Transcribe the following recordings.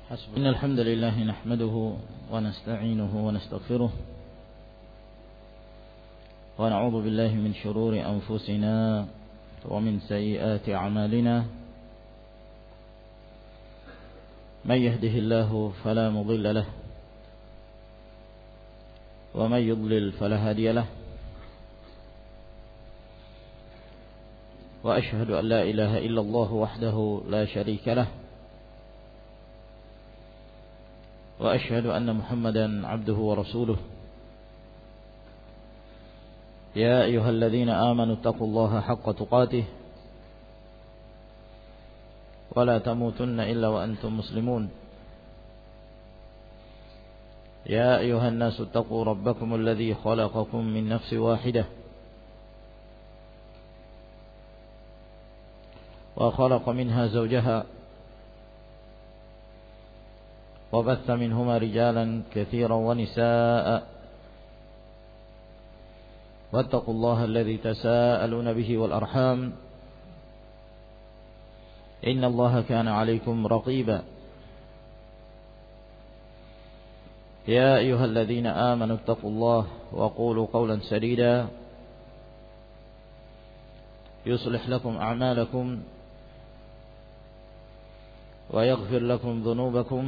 إن الحمد لله نحمده ونستعينه ونستغفره ونعوذ بالله من شرور أنفسنا ومن سيئات أعمالنا من يهده الله فلا مضل له ومن يضلل فلا هادي له وأشهد أن لا إله إلا الله وحده لا شريك له وأشهد أن محمدا عبده ورسوله يا أيها الذين آمنوا اتقوا الله حق تقاته ولا تموتن إلا وأنتم مسلمون يا أيها الناس اتقوا ربكم الذي خلقكم من نفس واحدة وخلق منها زوجها وبث منهما رجالا كثيرا ونساء واتقوا الله الذي تساءلون به والأرحام إن الله كان عليكم رقيبا يا أيها الذين آمنوا اتقوا الله وقولوا قولا سديدا يصلح لكم أعمالكم ويغفر لكم ذنوبكم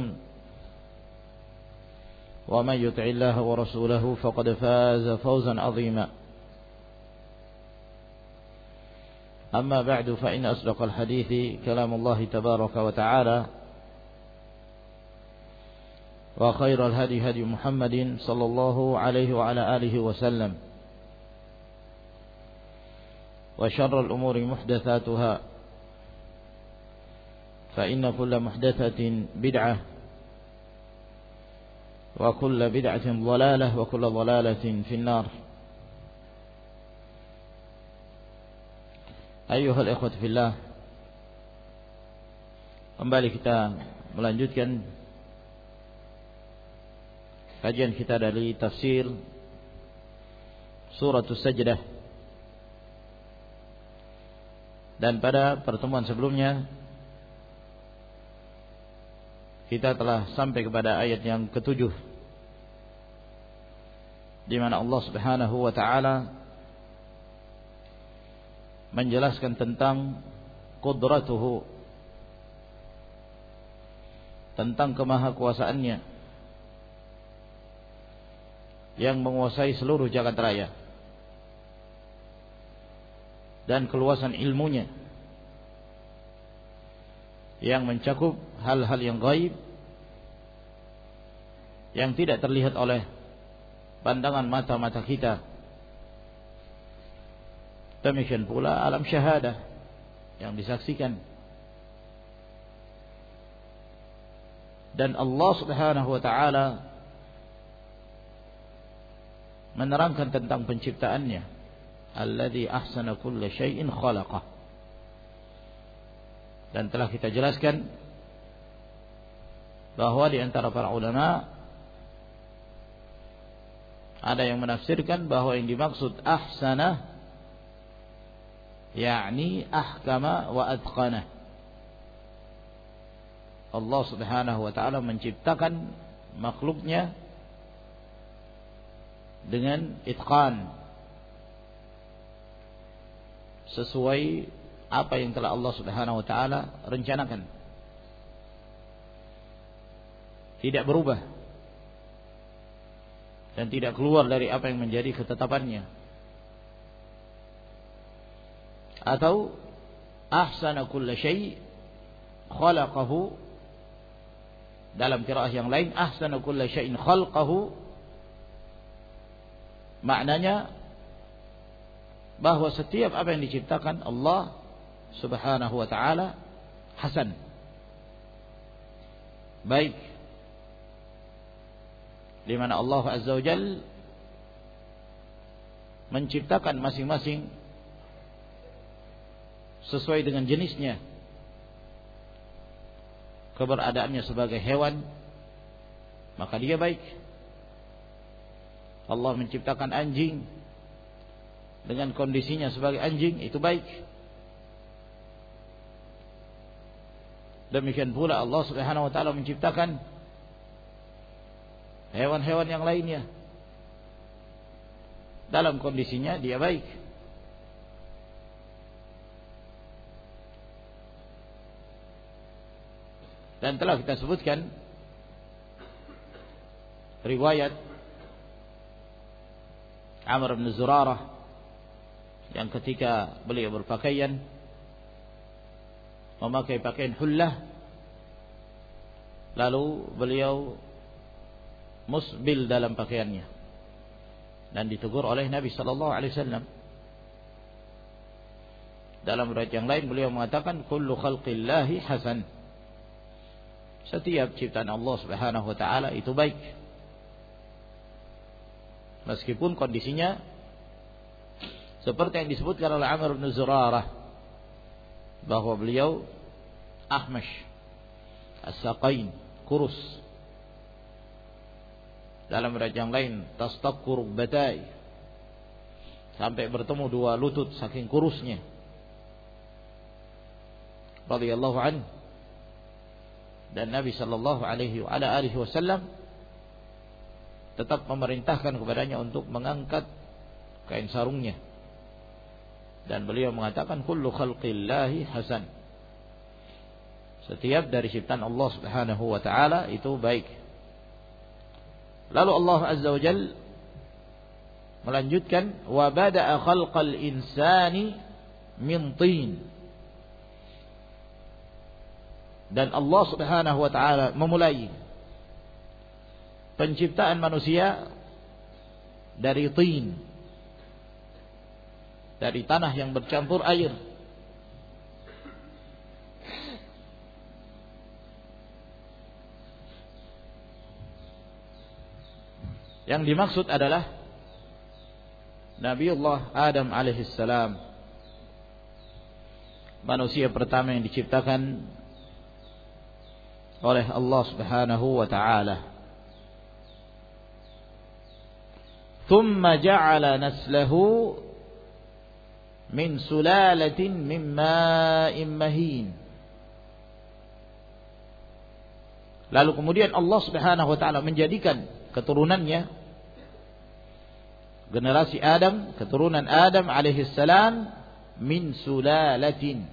ومن يطع الله ورسوله فقد فاز فوزا عظيما أما بعد فإن أصدق الحديث كلام الله تبارك وتعالى وخير الهدي هدي محمد صلى الله عليه وعلى آله وسلم وشر الأمور محدثاتها فإن كل محدثة بدعة وكل بدعة ضلالة وكل ضلالة في النار. Ayuhal ikhwati fillah, kembali kita melanjutkan kajian kita dari tafsir Suratul Sajdah. Dan pada pertemuan sebelumnya kita telah sampai kepada ayat yang ke-7, di mana Allah Subhanahu wa taala menjelaskan tentang qudratuhu, tentang kemahakuasaannya yang menguasai seluruh jagat raya, dan keluasan ilmunya yang mencakup hal-hal yang gaib yang tidak terlihat oleh pandangan mata-mata kita. Demikian pula alam syahadah yang disaksikan. Dan Allah Subhanahu wa taala menerangkan tentang penciptaannya, alladzi ahsana kulla syai'in khalaqah. Dan telah kita jelaskan bahwa di antara para ulama ada yang menafsirkan bahwa yang dimaksud ahsana yakni ahkama wa atqana. Allah Subhanahu wa taala menciptakan makhluknya dengan itqan, sesuai apa yang telah Allah Subhanahu wa taala rencanakan, tidak berubah dan tidak keluar dari apa yang menjadi ketetapannya. Atau ahsana kulla syai' khalaqahu, dalam qiraah yang lain ahsana kulla syai'in khalqahu, maknanya bahwa setiap apa yang diciptakan Allah Subhanahu wa taala hasan, baik, di mana Allah Azza wa Jalla menciptakan masing-masing sesuai dengan jenisnya. Keberadaannya sebagai hewan, maka dia baik. Allah menciptakan anjing dengan kondisinya sebagai anjing, itu baik. Demikian pula Allah Subhanahu wa taala menciptakan hewan-hewan yang lainnya dalam kondisinya dia baik. Dan telah kita sebutkan riwayat Amr bin Zurarah yang ketika beliau berpakaian memakai pakaian hullah, lalu beliau musbil dalam pakaiannya dan ditegur oleh Nabi sallallahu alaihi wasallam. Dalam riwayat yang lain beliau mengatakan kullu khalqillahi hasan. Setiap ciptaan Allah Subhanahu wa taala itu baik. Meskipun kondisinya seperti yang disebutkan oleh Amr bin Zurarah bahwa beliau ahmash, as-saqain, kurus. Dalam riwayat yang lain tastaqur batai, sampai bertemu dua lutut saking kurusnya. Radhiyallahu anhu. Dan Nabi sallallahu alaihi wasallam tetap memerintahkan kepadanya untuk mengangkat kain sarungnya. Dan beliau mengatakan kullu khalqillahi hasan. Setiap dari ciptaan Allah Subhanahu wa taala itu baik. Lalu Allah Azza wa Jalla melanjutkan wa bada'a khalqal insani min tin. Dan Allah Subhanahu wa taala memulai penciptaan manusia dari tin, dari tanah yang bercampur air. Yang dimaksud adalah Nabiullah Adam alaihissalam, manusia pertama yang diciptakan oleh Allah Subhanahu wa taala. Thumma ja'ala naslahu min sulalatin min ma'in mahin. Lalu kemudian Allah Subhanahu wa taala menjadikan keturunannya, generasi Adam, keturunan Adam alaihi salam, min sulalatin.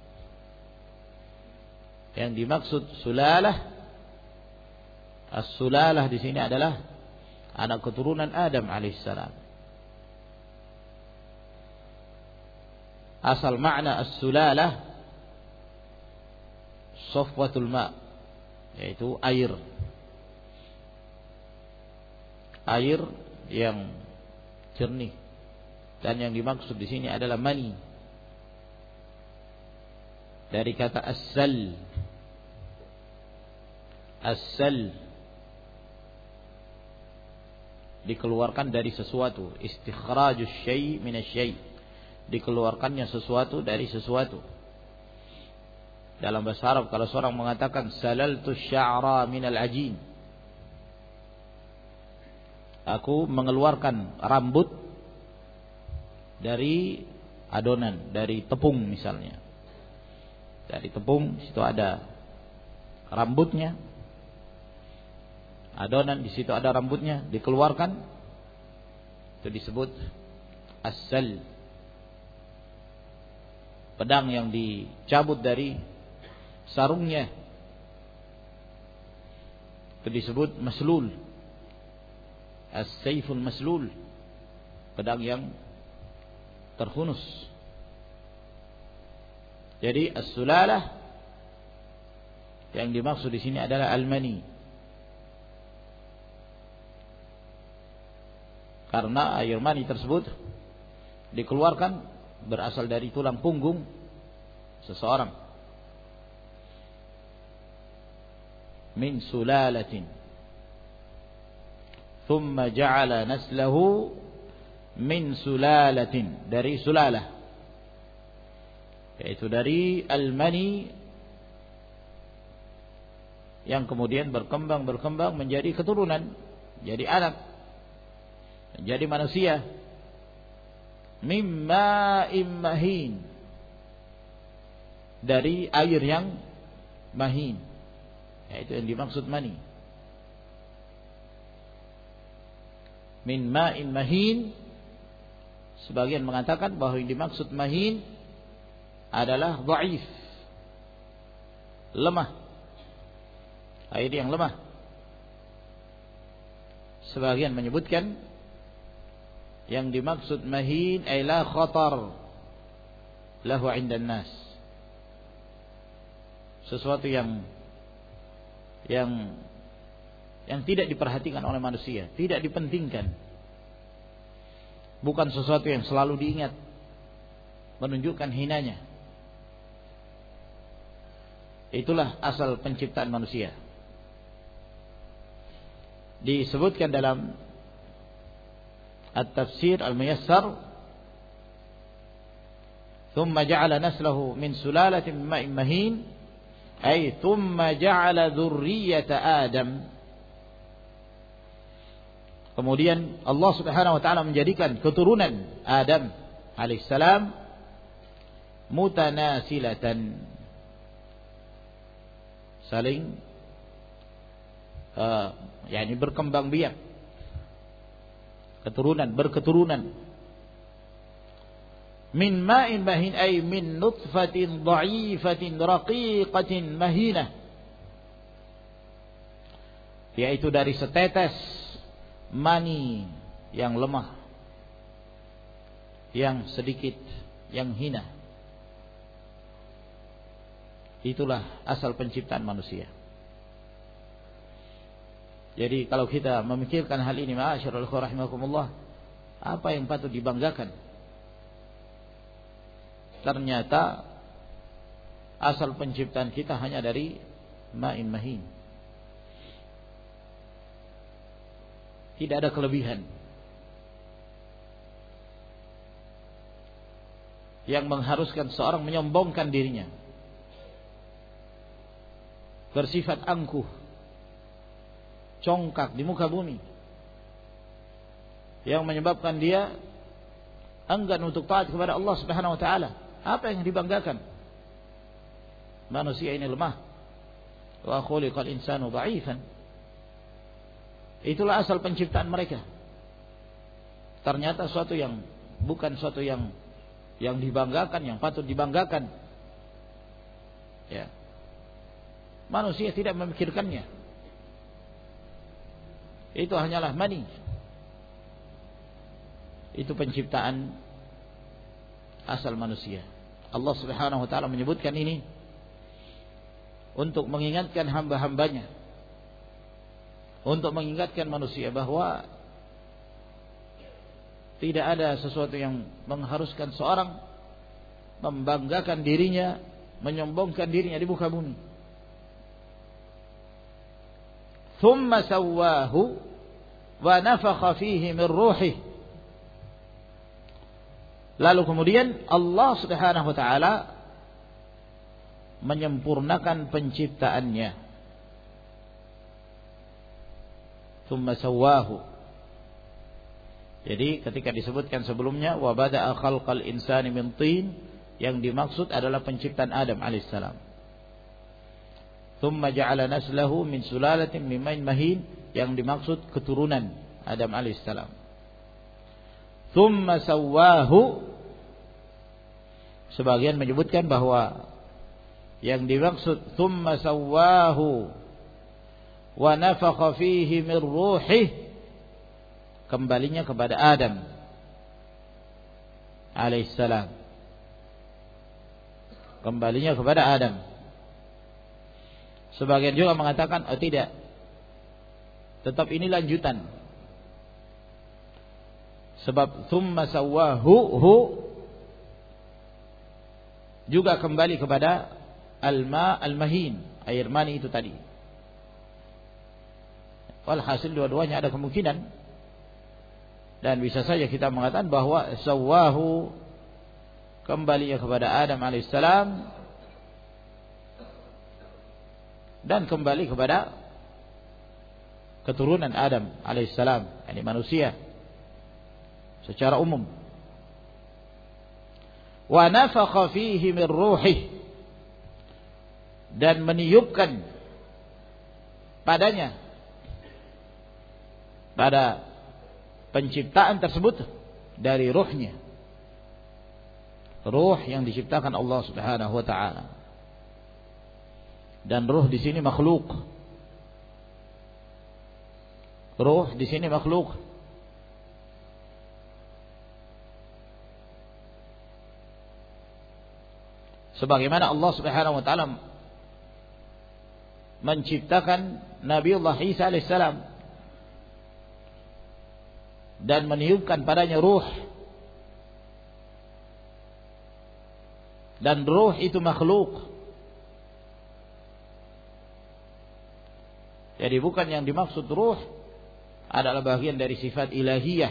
Yang dimaksud sulalah, as-sulalah di sini adalah anak keturunan Adam alaihissalam. Asal makna as-sulalah safwatul ma', yaitu air. Air yang jernih. Dan yang dimaksud di sini adalah mani. Dari kata as-sal. As-sal dikeluarkan dari sesuatu, istikhrajus syai' minasyai', dikeluarkannya sesuatu dari sesuatu. Dalam bahasa Arab kalau seorang mengatakan salaltu sya'ra minal ajin, aku mengeluarkan rambut dari adonan, dari tepung misalnya. Dari tepung situ ada rambutnya, adonan di situ ada rambutnya, dikeluarkan, itu disebut as-sal. Pedang yang dicabut dari sarungnya itu disebut maslul. As-sayful maslul, pedang yang terhunus. Jadi as-sulalah yang dimaksud di sini adalah al-mani. Karena air mani tersebut dikeluarkan berasal dari tulang punggung seseorang. Min sulalatin. Thumma ja'ala naslahu min sulalatin, dari sulalah, yaitu dari al-mani yang kemudian berkembang menjadi keturunan, jadi anak, menjadi manusia. Mimma immahin, dari air yang mahin, yaitu yang dimaksud mani. Min ma'in mahin, sebagian mengatakan bahwa yang dimaksud mahin adalah dhaif, lemah, air yang lemah. Sebagian menyebutkan yang dimaksud mahin ay la khatar lahu 'indan nas, sesuatu yang tidak diperhatikan oleh manusia, tidak dipentingkan, bukan sesuatu yang selalu diingat, menunjukkan hinanya. Itulah asal penciptaan manusia. Disebutkan dalam At-Tafsir Al-Muyassar, thumma ja'ala naslahu min sulalatin min ma'in mahin, ay thumma ja'ala dzurriyyata Adam. Kemudian Allah Subhanahu wa taala menjadikan keturunan Adam alaihissalam mutanasilatan, saling yakni berkembang biak, berketurunan. Min ma'in mahin ay min nutfatin dha'ifatin raqiqatin mahinah, yaitu dari setetes mani yang lemah, yang sedikit, yang hina. Itulah asal penciptaan manusia. Jadi kalau kita memikirkan hal ini, ma'asyiral ikhwah rahimakumullah, apa yang patut dibanggakan? Ternyata asal penciptaan kita hanya dari ma'in mahin. Tidak ada kelebihan yang mengharuskan seorang menyombongkan dirinya, bersifat angkuh, congkak di muka bumi, yang menyebabkan dia enggan untuk taat kepada Allah Subhanahu wa taala. Apa yang dibanggakan? Manusia ini lemah. Wa khuliqal insanu dha'ifan. Itulah asal penciptaan mereka. Ternyata suatu yang bukan suatu yang dibanggakan, yang patut dibanggakan. Ya. Manusia tidak memikirkannya. Itu hanyalah mani. Itu penciptaan asal manusia. Allah Subhanahu wa taala menyebutkan ini untuk mengingatkan hamba-hambanya, untuk mengingatkan manusia bahwa tidak ada sesuatu yang mengharuskan seorang membanggakan dirinya, menyombongkan dirinya di muka bumi. Thumma sawwahu wa nafakha fihi min ruhih. Lalu kemudian Allah Subhanahu wa taala menyempurnakan penciptaannya. Thumma sawwahu. Jadi ketika disebutkan sebelumnya wa bada'a khalqal insani min tin, yang dimaksud adalah penciptaan Adam alaihissalam. Thumma ja'ala naslahu min sulalatin min ma'in mahin, yang dimaksud keturunan Adam alaihissalam. Thumma sawwahu, sebagian menyebutkan bahwa yang dimaksud thumma sawwahu wa nafakha fihi min ruhih, kembalinya kepada Adam alaihissalam, kembalinya kepada Adam. Sebagian juga mengatakan oh tidak, tetap ini lanjutan. Sebab thumma sawwahu juga kembali kepada al-ma al-mahin, air mani itu tadi. Walhasil dua-duanya ada kemungkinan, dan bisa saja kita mengatakan bahwa sawwahu kembalinya kepada Adam alaihissalam dan kembali kepada keturunan Adam alaihissalam, yakni manusia secara umum. Wa nafakha fihi min ruhih, dan meniupkan padanya pada penciptaan tersebut dari ruhnya, ruh yang diciptakan Allah Subhanahu wa taala. Dan ruh di sini makhluk. Ruh di sini makhluk. Sebagaimana Allah Subhanahu wa taala menciptakan Nabiullah Isa alaihissalam dan meniupkan padanya ruh. Dan ruh itu makhluk. Jadi bukan yang dimaksud ruh adalah bagian dari sifat ilahiyah,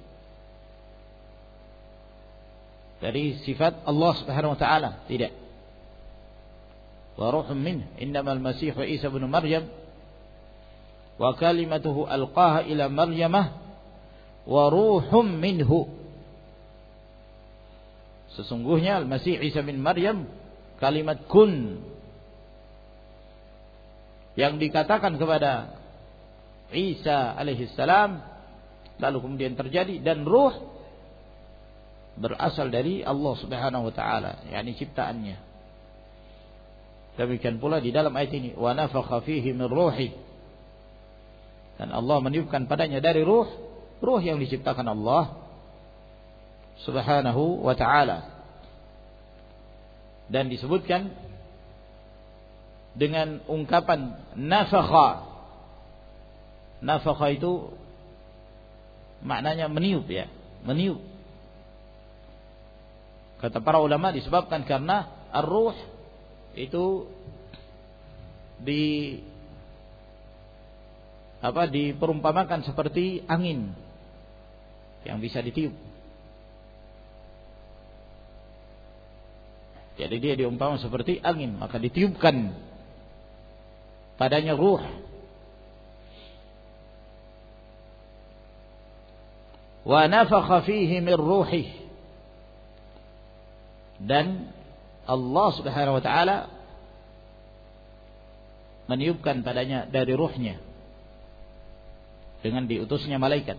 dari sifat Allah Subhanahu wa taala, tidak. Wa ruhun min innamal masih Isa ibn Maryam wa kalimatuhu alqaha ila Maryamah wa ruhum minhu. Sesungguhnya Al-Masih Isa bin Maryam kalimat kun yang dikatakan kepada Isa alaihissalam lalu kemudian terjadi, dan ruh berasal dari Allah Subhanahu wa taala, yakni ciptaannya. Demikian pula di dalam ayat ini, wa nafakha fihi min ruhi, dan Allah meniupkan padanya dari ruh yang diciptakan Allah Subhanahu wa ta'ala. Dan disebutkan dengan ungkapan nafakha. Nafakha itu maknanya meniup, ya, meniup. Kata para ulama disebabkan karena ar-ruh itu diperumpamakan seperti angin yang bisa ditiup. Jadi dia diumpamakan seperti angin, maka ditiupkan padanya ruh. Wa nafakha fihi min ruhih, dan Allah Subhanahu wa taala meniupkan padanya dari ruhnya dengan diutusnya malaikat.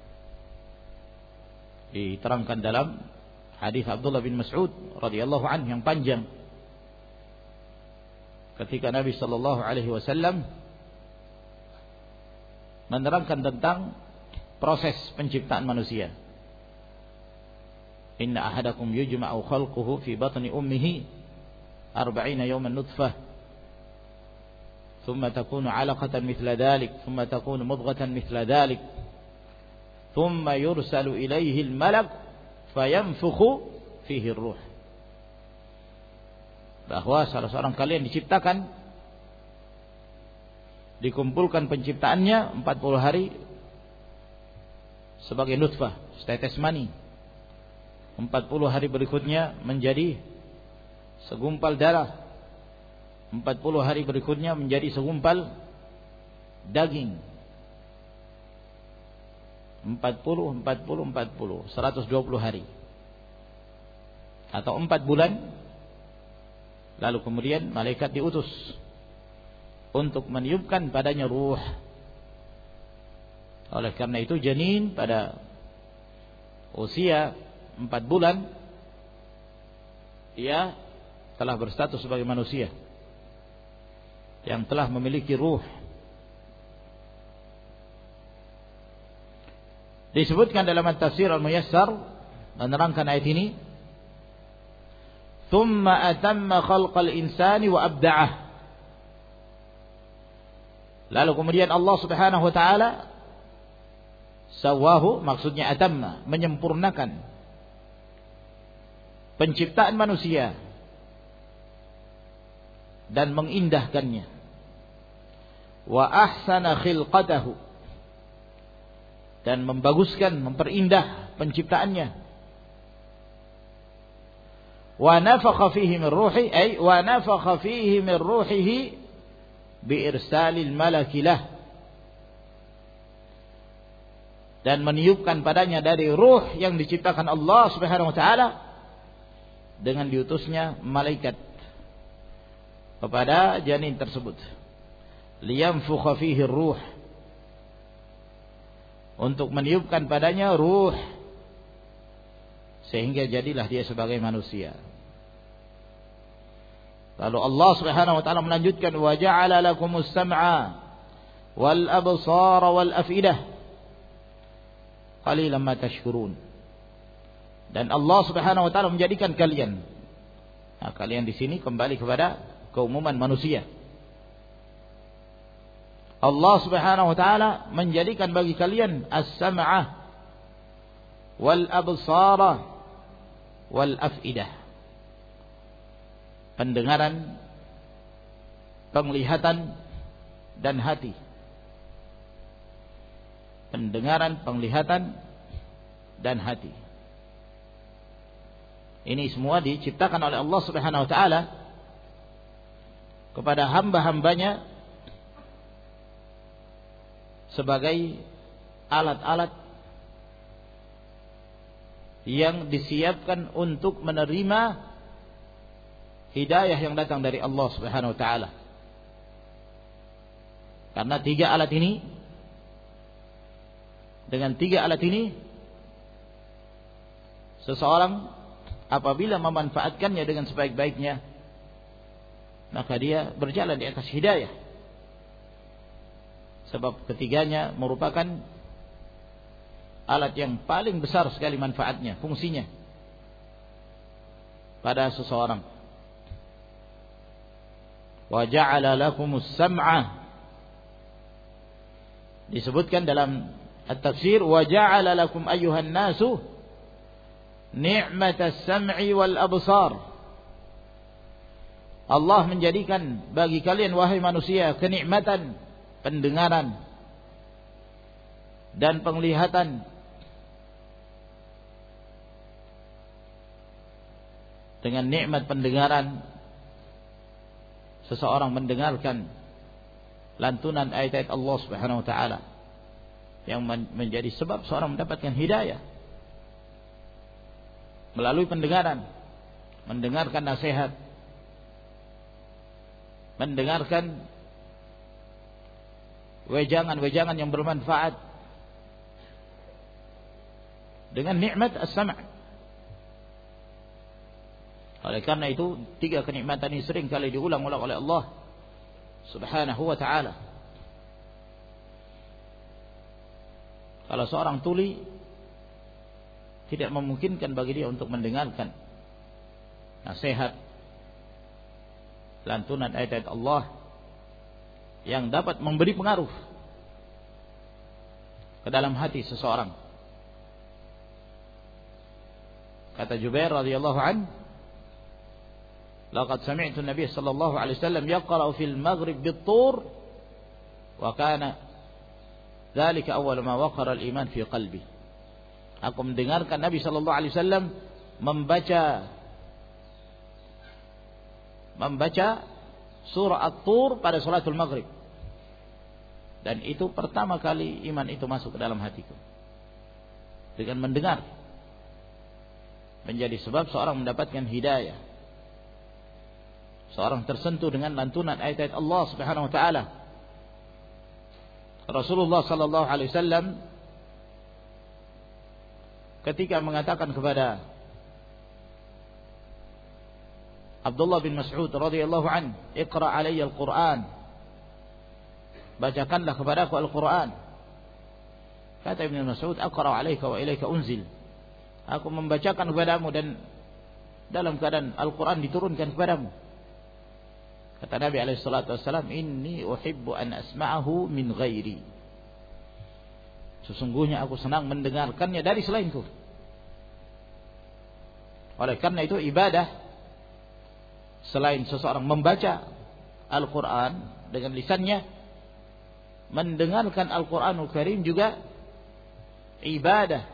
Diterangkan dalam hadis Abdullah bin Mas'ud radhiyallahu anhu yang panjang, ketika Nabi sallallahu alaihi wasallam menerangkan tentang proses penciptaan manusia. Inna ahadakum yujma'u khalquhu fi batni ummihi 40 yawman nutfah thumma takunu 'alaqatan mithla dhalik thumma takunu mudghatan mithla dhalik thumma yursalu ilayhi al-malak fayanfukhu fihi ar-ruh. Bahwa salah seorang kalian diciptakan, dikumpulkan penciptaannya 40 hari sebagai nutfah, setetes mani. 40 hari berikutnya menjadi segumpal darah. 40 hari berikutnya menjadi segumpal daging. 120 hari atau 4 bulan. Lalu kemudian malaikat diutus untuk meniupkan padanya ruh. Oleh karena itu janin pada usia 4 bulan dia telah berstatus sebagai manusia yang telah memiliki ruh. Disebutkan dalam Tafsir Al-Muyassar menerangkan ayat ini, "Tsumma atamma khalqal insani wa abda'ah." Lalu kemudian Allah Subhanahu wa taala sawahu, maksudnya atamma, menyempurnakan penciptaan manusia dan mengindahkannya. Wa ahsana khilqatahu, dan membaguskan, memperindah penciptaannya. Wa nafakha fihi min ruhi, ay wa nafakha fihi min ruhihi bi irsalil malaki lah, dan meniupkan padanya dari ruh yang diciptakan Allah Subhanahu wa taala dengan diutusnya malaikat kepada janin tersebut, liyanfukha fihi ruh, untuk meniupkan padanya ruh, sehingga jadilah dia sebagai manusia. Lalu Allah Subhanahu wa taala melanjutkan, wa ja'ala lakumus sam'a wal absara wal afidah qalilan ma tashkurun. Dan Allah Subhanahu wa taala menjadikan kalian, nah, kalian di sini kembali kepada keumuman manusia. Allah Subhanahu wa taala menjadikan bagi kalian as-sam'ah wal absara wal afidah, pendengaran, penglihatan dan hati. Pendengaran, penglihatan dan hati. Ini semua diciptakan oleh Allah Subhanahu wa taala kepada hamba-hambanya sebagai alat-alat yang disiapkan untuk menerima hidayah yang datang dari Allah Subhanahu wa taala. Karena dengan tiga alat ini seseorang apabila memanfaatkannya dengan sebaik-baiknya, maka dia berjalan di atas hidayah. Sebab ketiganya merupakan alat yang paling besar sekali manfaatnya, fungsinya pada seseorang. Wa ja'ala lakumus sam'a, disebutkan dalam at-tafsir, wa ja'ala lakum ayyuhan nasu ni'matas sam'i wal absar. Allah menjadikan bagi kalian wahai manusia kenikmatan pendengaran dan penglihatan. Dengan nikmat pendengaran, seseorang mendengarkan lantunan ayat-ayat Allah Subhanahu wa taala yang menjadi sebab seorang mendapatkan hidayah. Melalui pendengaran, mendengarkan nasihat, mendengarkan wejangan-wejangan yang bermanfaat dengan nikmat as-sam'. Oleh karena itu, tiga kenikmatan ini sering kali diulang-ulang oleh Allah Subhanahu wa ta'ala. Kalau seorang tuli, tidak memungkinkan bagi dia untuk mendengarkan nasihat, lantunan ayat-ayat Allah yang dapat memberi pengaruh ke dalam hati seseorang. Kata Jubair radhiyallahu anhu, laqad sami'tu an-nabiy sallallahu alaihi wasallam yaqra'u fil maghrib bit-tur wa kana dzalika awwal ma waqara al-iman fi qalbi. Aku mendengarkan Nabi sallallahu alaihi wasallam membaca surah At-Tur pada salatul maghrib, dan itu pertama kali iman itu masuk ke dalam hatiku. Dengan mendengar menjadi sebab seorang mendapatkan hidayah, seorang tersentuh dengan lantunan ayat-ayat Allah Subhanahu wa taala. Rasulullah sallallahu alaihi wasallam ketika mengatakan kepada Abdullah bin Mas'ud radhiyallahu an, "Iqra 'alayya al-Qur'an." Bacakanlah kepadaku Al-Qur'an. Kata Ibnu Mas'ud, "Aqra 'alayka wa ilayka unzil." Aku membacakan kepadamu dan dalam keadaan Al-Qur'an diturunkan kepadamu. Kata Nabi alaihi salatu wasallam, "Inni uhibbu an asma'ahu min ghairi." Sesungguhnya aku senang mendengarkannya dari selainku. Oleh karena itu ibadah, selain seseorang membaca Al-Quran dengan lisannya, mendengarkan Al-Quranul Karim juga ibadah.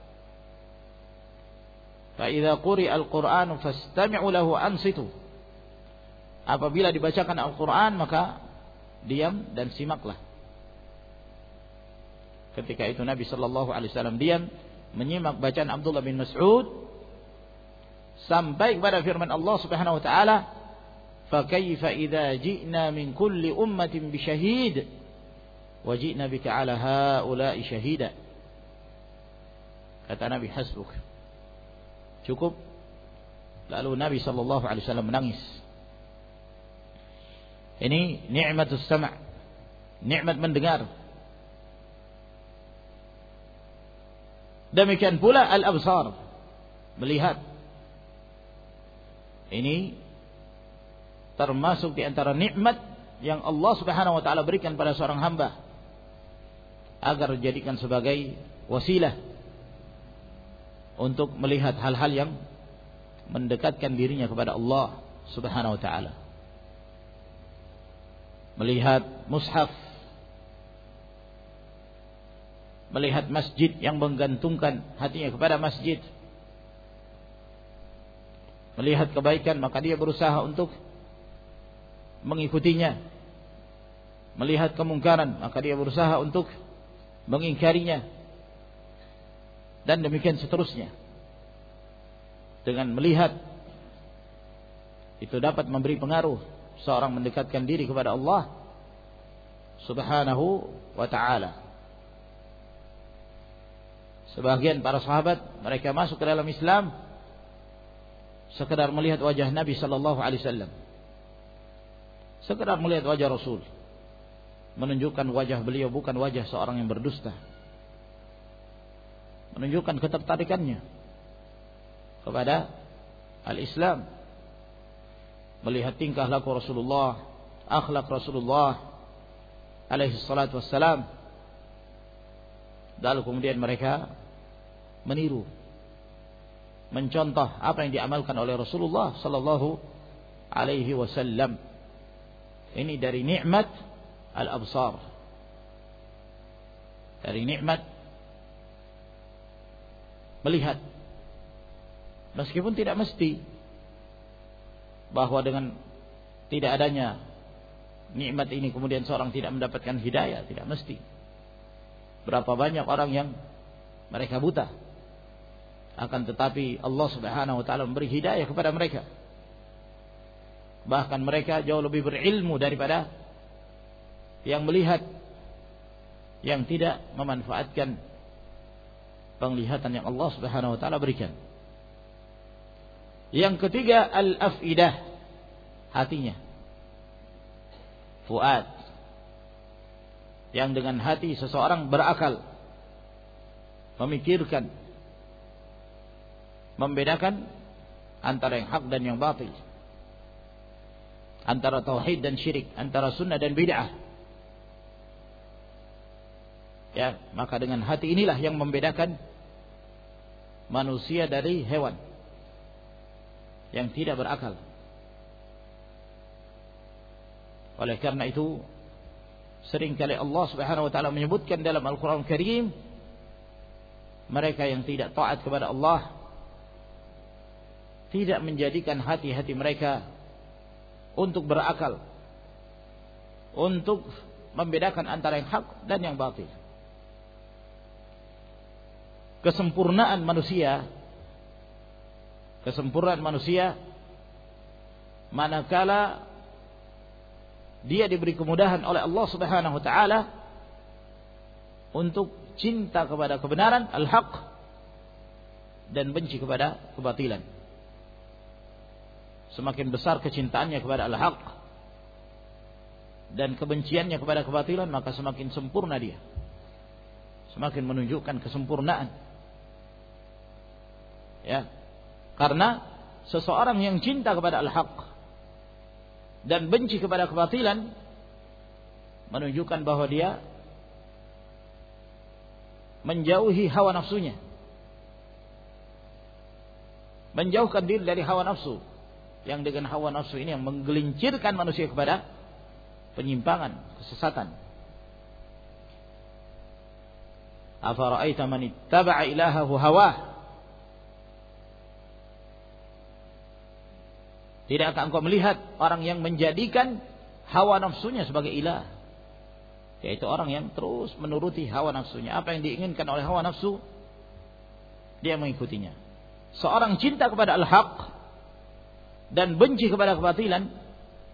Fa idza quri'a al-Qur'anu fastami'u lahu ansitu. Apabila dibacakan Al-Quran, maka diam dan simaklah. Ketika itu Nabi sallallahu alaihi wasallam diam menyimak bacaan Abdullah bin Mas'ud sampai kepada firman Allah Subhanahu wa taala, fa kaifa idza ji'na min kulli ummatin bi syahid wa ji'na bika 'ala haula'i syahida. Kata Nabi, hasbuk, cukup. Lalu Nabi sallallahu alaihi wasallam menangis. Ini nikmatus sama', nikmat mendengar. Demikian pula al-absar, melihat. Ini termasuk di antara nikmat yang Allah Subhanahu wa taala berikan pada seorang hamba agar dijadikan sebagai wasilah untuk melihat hal-hal yang mendekatkan dirinya kepada Allah Subhanahu wa taala. Melihat mushaf, melihat masjid yang menggantungkan hatinya kepada masjid, melihat kebaikan maka dia berusaha untuk mengikutinya, melihat kemungkaran maka dia berusaha untuk mengingkarinya, dan demikian seterusnya. Dengan melihat itu dapat memberi pengaruh seorang mendekatkan diri kepada Allah Subhanahu wa ta'ala. Sebagian para sahabat mereka masuk ke dalam Islam sekedar melihat wajah Nabi sallallahu alaihi wasallam, sekedar melihat wajah Rasul, menunjukkan wajah beliau bukan wajah seorang yang berdusta, menunjukkan ketertarikannya kepada al-Islam, melihat tingkah laku Rasulullah, akhlak Rasulullah alaihi salatu wassalam. Lalu kemudian mereka meniru, mencontoh apa yang diamalkan oleh Rasulullah sallallahu alaihi wasallam. Ini dari nikmat al-absar, dari nikmat melihat. Meskipun tidak mesti bahwa dengan tidak adanya nikmat ini kemudian seorang tidak mendapatkan hidayah, tidak mesti. Berapa banyak orang yang mereka buta, akan tetapi Allah Subhanahu wa taala memberi hidayah kepada mereka. Bahkan mereka jauh lebih berilmu daripada yang melihat, yang tidak memanfaatkan penglihatan yang Allah Subhanahu wa taala berikan. Yang ketiga, al-afidah, hatinya. Fuad, yang dengan hati seseorang berakal, memikirkan, membedakan antara yang hak dan yang batil, antara tauhid dan syirik, antara sunnah dan bid'ah. Ya, maka dengan hati inilah yang membedakan manusia dari hewan yang tidak berakal. Oleh karena itu seringkali Allah Subhanahu wa taala menyebutkan dalam Al-Qur'an Karim, mereka yang tidak taat kepada Allah tidak menjadikan hati-hati mereka untuk berakal, untuk membedakan antara yang hak dan yang batil. Kesempurnaan manusia manakala dia diberi kemudahan oleh Allah Subhanahu wa taala untuk cinta kepada kebenaran, al-haq, dan benci kepada kebatilan. Semakin besar kecintaannya kepada al-haq dan kebenciannya kepada kebatilan, maka semakin sempurna dia, semakin menunjukkan kesempurnaan. Ya, karena seseorang yang cinta kepada al-haq dan benci kepada kebatilan menunjukkan bahwa dia menjauhi hawa nafsunya, menjauhkan diri dari hawa nafsu, yang dengan hawa nafsu ini yang menggelincirkan manusia kepada penyimpangan, kesesatan. Afara'aita man ittaba'a ilahahu hawah. Tidakkah engkau melihat orang yang menjadikan hawa nafsunya sebagai ilah? Yaitu orang yang terus menuruti hawa nafsunya. Apa yang diinginkan oleh hawa nafsu, dia mengikutinya. Seorang cinta kepada al-haq dan benci kepada kebatilan,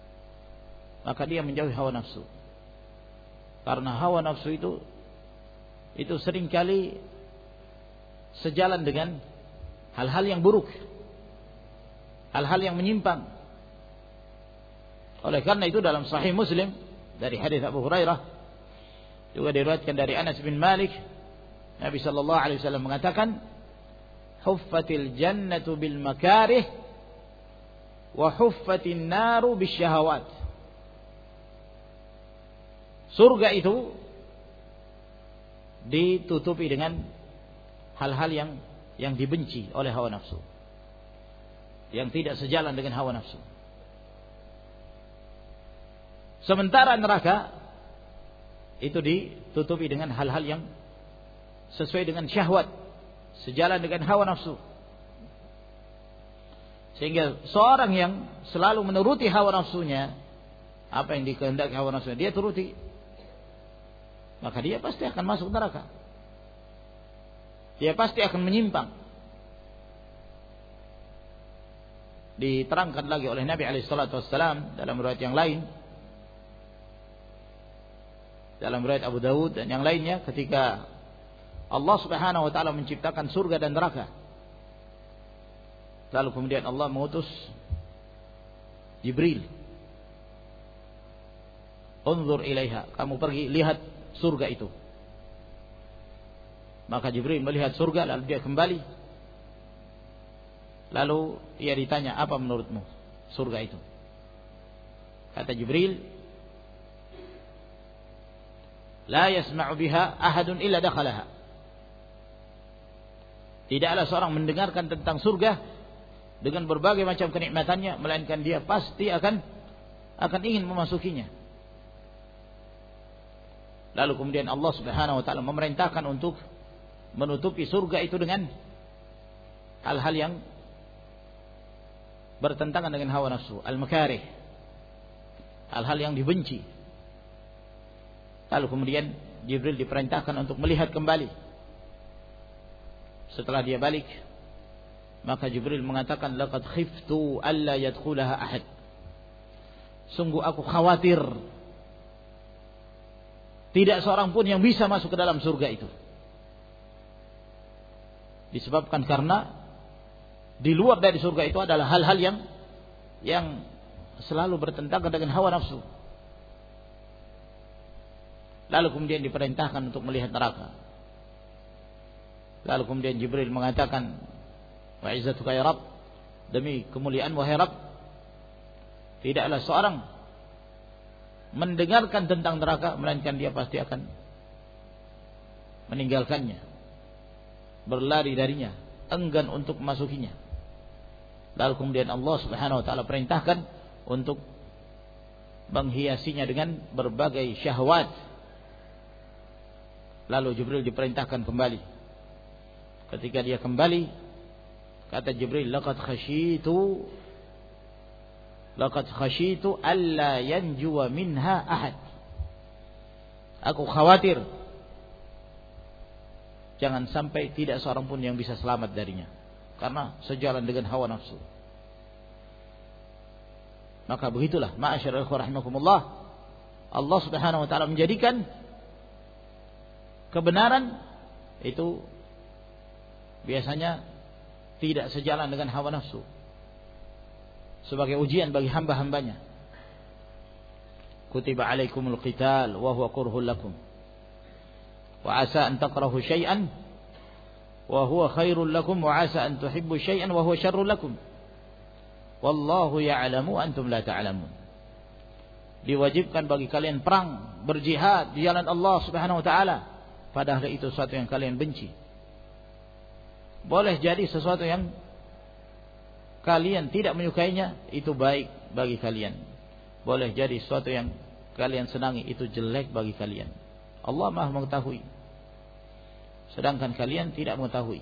maka dia menjauhi hawa nafsu. Karena hawa nafsu itu seringkali sejalan dengan hal-hal yang buruk, hal-hal yang menyimpang. Oleh karena itu dalam Sahih Muslim dari hadis Abu Hurairah, juga diriwayatkan dari Anas bin Malik, Nabi sallallahu alaihi wasallam mengatakan, "Huffatil jannatu bil makarih wa huffatin naru bisyahawat." Surga itu ditutupi dengan hal-hal yang dibenci oleh hawa nafsu, yang tidak sejalan dengan hawa nafsu. Sementara neraka itu ditutupi dengan hal-hal yang sesuai dengan syahwat, sejalan dengan hawa nafsu. Sehingga seorang yang selalu menuruti hawa nafsunya, apa yang dikehendaki hawa nafsunya dia turuti, maka dia pasti akan masuk neraka. Dia pasti akan menyimpang. Diterangkan lagi oleh Nabi SAW dalam riwayat yang lain, dalam riwayat Abu Dawud dan yang lainnya, ketika Allah Subhanahu wa taala menciptakan surga dan neraka, lalu kemudian Allah mengutus Jibril, "Unzur ilaiha," kamu pergi lihat surga itu. Maka Jibril melihat surga, lalu dia kembali. Lalu ia ditanya, "Apa menurutmu surga itu?" Kata Jibril, "La yasma'u biha ahadun illa dakhalaha." Tidaklah seorang mendengarkan tentang surga dengan berbagai macam kenikmatannya, melainkan dia pasti akan ingin memasukinya. Lalu kemudian Allah Subhanahu wa taala memerintahkan untuk menutupi surga itu dengan hal-hal yang bertentangan dengan hawa nafsu, al-makarih, hal-hal yang dibenci. Lalu kemudian Jibril diperintahkan untuk melihat kembali. Setelah dia balik, maka Jibril mengatakan, "Laqad khiftu alla yadkhulaha ahad." Sungguh aku khawatir tidak seorang pun yang bisa masuk ke dalam surga itu. Disebabkan karena di luar dari surga itu adalah hal-hal yang selalu bertentangan dengan hawa nafsu. Lalu kemudian diperintahkan untuk melihat neraka. Lalu kemudian Jibril mengatakan, "Wa izzatuka ya Rabb," demi kemuliaan wahai Rabb, tidaklah seorang mendengarkan tentang neraka melainkan dia pasti akan meninggalkannya, berlari darinya, enggan untuk memasukinya. Lalu kemudian Allah Subhanahu wa taala perintahkan untuk menghiasinya dengan berbagai syahwat. Lalu Jibril diperintahkan kembali. Ketika dia kembali, kata Jibril, laqad khashitu alla yanjuwa minha ahad." Aku khawatir jangan sampai tidak seorang pun yang bisa selamat darinya, karena sejalan dengan hawa nafsu. Maka begitulah, ma'asyiral ikhwah rahimakumullah, Allah Subhanahu wa taala menjadikan kebenaran itu biasanya tidak sejalan dengan hawa nafsu sebagai ujian bagi hamba-hambanya. Kutiba alaikumul qital wa huwa kurhul lakum wa asa an takrahu syai'an wa huwa khairul lakum wa asa an tuhibbu syai'an wa huwa syarrul lakum wallahu ya'lamu antum la ta'lamun. Diwajibkan bagi kalian perang, berjihad di jalan Allah Subhanahu wa taala, padahal itu sesuatu yang kalian benci. Boleh jadi sesuatu yang kalian tidak menyukainya itu baik bagi kalian. Boleh jadi sesuatu yang kalian senangi itu jelek bagi kalian. Allah Maha mengetahui, sedangkan kalian tidak mengetahui.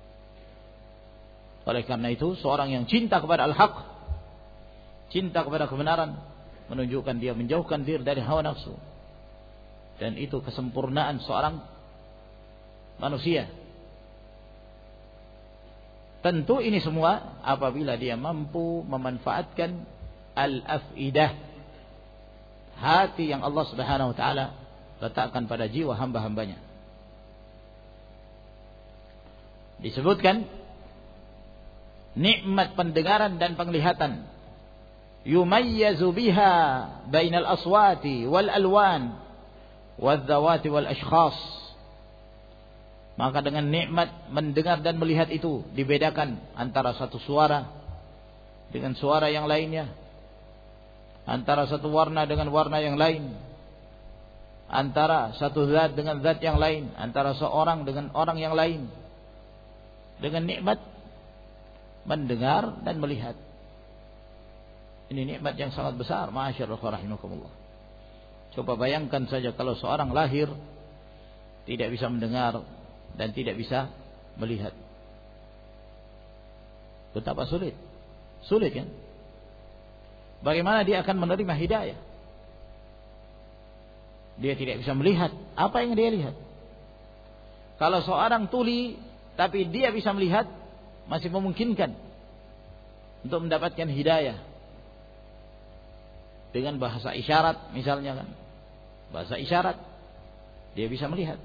Oleh karena itu, seorang yang cinta kepada al-haq, cinta kepada kebenaran, menunjukkan dia menjauhkan diri dari hawa nafsu. Dan itu kesempurnaan seorang manusia. Tentu ini semua apabila dia mampu memanfaatkan al-afidah, hati yang Allah Subhanahu wa taala letakkan pada jiwa hamba-hambanya. Disebutkan nikmat pendengaran dan penglihatan, yumayyazu biha bainal aswati wal alwan wadzawati wal ashkhas. Maka dengan nikmat mendengar dan melihat itu dibedakan antara satu suara dengan suara yang lainnya, antara satu warna dengan warna yang lain, antara satu zat dengan zat yang lain, antara seorang dengan orang yang lain, dengan nikmat mendengar dan melihat. Ini nikmat yang sangat besar, ma'asyiral rahimakumullah. Coba bayangkan saja kalau seorang lahir tidak bisa mendengar dan tidak bisa melihat. Betapa sulit. Sulit kan? Bagaimana dia akan menerima hidayah? Dia tidak bisa melihat apa yang dia lihat. Kalau seorang tuli tapi dia bisa melihat, masih memungkinkan untuk mendapatkan hidayah. Dengan bahasa isyarat misalnya kan. Bahasa isyarat dia bisa melihat.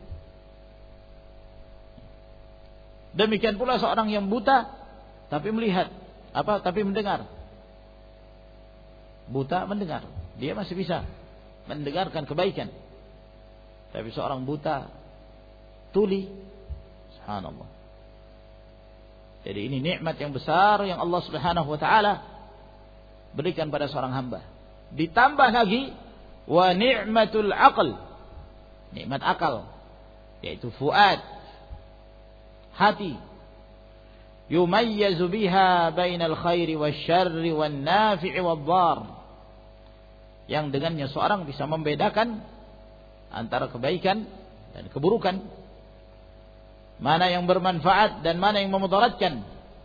Demikian pula seorang yang buta tapi melihat, tapi mendengar. Buta mendengar, dia masih bisa mendengarkan kebaikan. Tapi seorang buta tuli, subhanallah. Jadi ini nikmat yang besar yang Allah Subhanahu wa taala berikan pada seorang hamba. Ditambah lagi wa ni'matul aql, nikmat akal, yaitu fuad, hati, yumayyazu biha bainal khairi wasyarri wan nafi'i wadh-dhar, yang dengannya seorang bisa membedakan antara kebaikan dan keburukan, mana yang bermanfaat dan mana yang memudaratkan.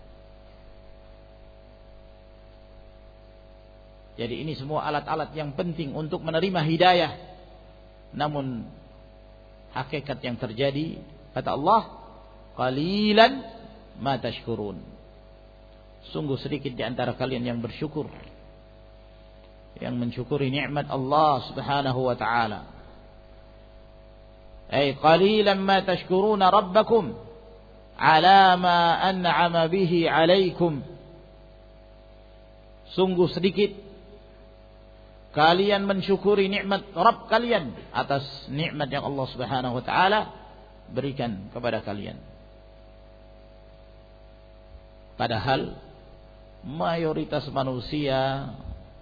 Jadi ini semua alat-alat yang penting untuk menerima hidayah. Namun hakikat yang terjadi, kata Allah, qalilan ma tashkurun. Sungguh sedikit di antara kalian yang bersyukur, yang mensyukuri nikmat Allah Subhanahu wa taala. Ay qalilan ma tashkuruna rabbakum ala ma an'ama bihi 'alaikum. Sungguh sedikit kalian mensyukuri nikmat Rabb kalian atas nikmat yang Allah Subhanahu wa taala berikan kepada kalian. Padahal mayoritas manusia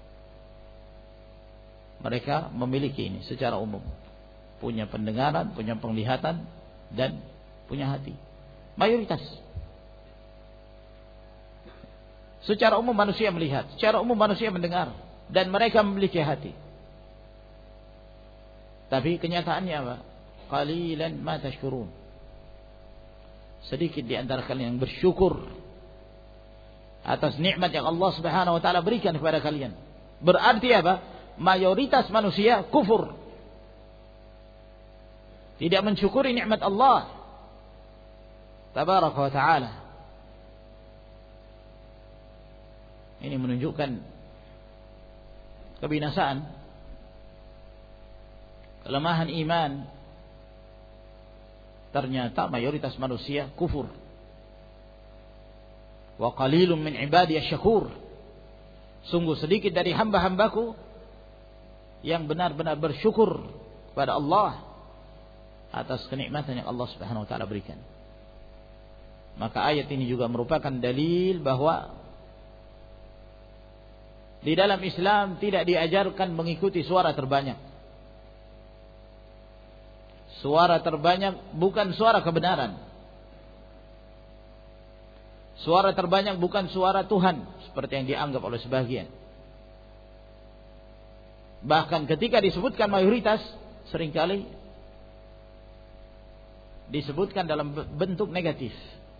mereka memiliki ini secara umum. Punya pendengaran, punya penglihatan, dan punya hati. Mayoritas. Secara umum manusia melihat, secara umum manusia mendengar, dan mereka memiliki hati. Tapi kenyataannya apa? Qalilan ma tashkurun. Sedikit di antara kalian yang bersyukur atas nikmat yang Allah Subhanahu wa taala berikan kepada kalian. Berarti apa? Mayoritas manusia kufur. Tidak mensyukuri nikmat Allah Tabaraka wa taala. Ini menunjukkan kebinasaan, kelemahan iman. Ternyata mayoritas manusia kufur. Wa qalilun min ibadiyasy syakur. Sungguh sedikit dari hamba-hambaku yang benar-benar bersyukur kepada Allah atas kenikmatan yang Allah Subhanahu wa taala berikan. Maka ayat ini juga merupakan dalil bahwa di dalam Islam tidak diajarkan mengikuti suara terbanyak. Suara terbanyak bukan suara kebenaran. Suara terbanyak bukan suara Tuhan seperti yang dianggap oleh sebagian. Bahkan ketika disebutkan mayoritas, seringkali disebutkan dalam bentuk negatif.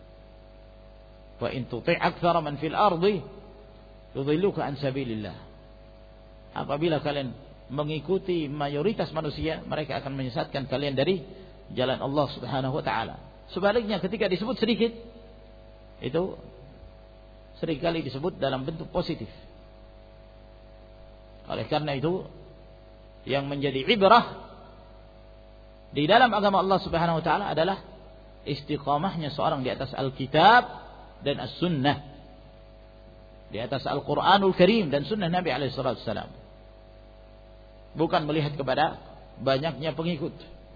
Wa in tuti' aktsara man fil ardi yudhilluka an sabilillah. Apabila kalian mengikuti mayoritas manusia, mereka akan menyesatkan kalian dari jalan Allah Subhanahu wa taala. Sebaliknya ketika disebut sedikit, itu seringkali disebut dalam bentuk positif. Oleh karena itu yang menjadi ibrah di dalam agama Allah Subhanahu wa taala adalah istiqamahnya seorang di atas Alkitab dan As-Sunnah, di atas Al-Qur'anul Karim dan Sunnah Nabi alaihi salatu wasallam. Bukan melihat kepada banyaknya pengikut.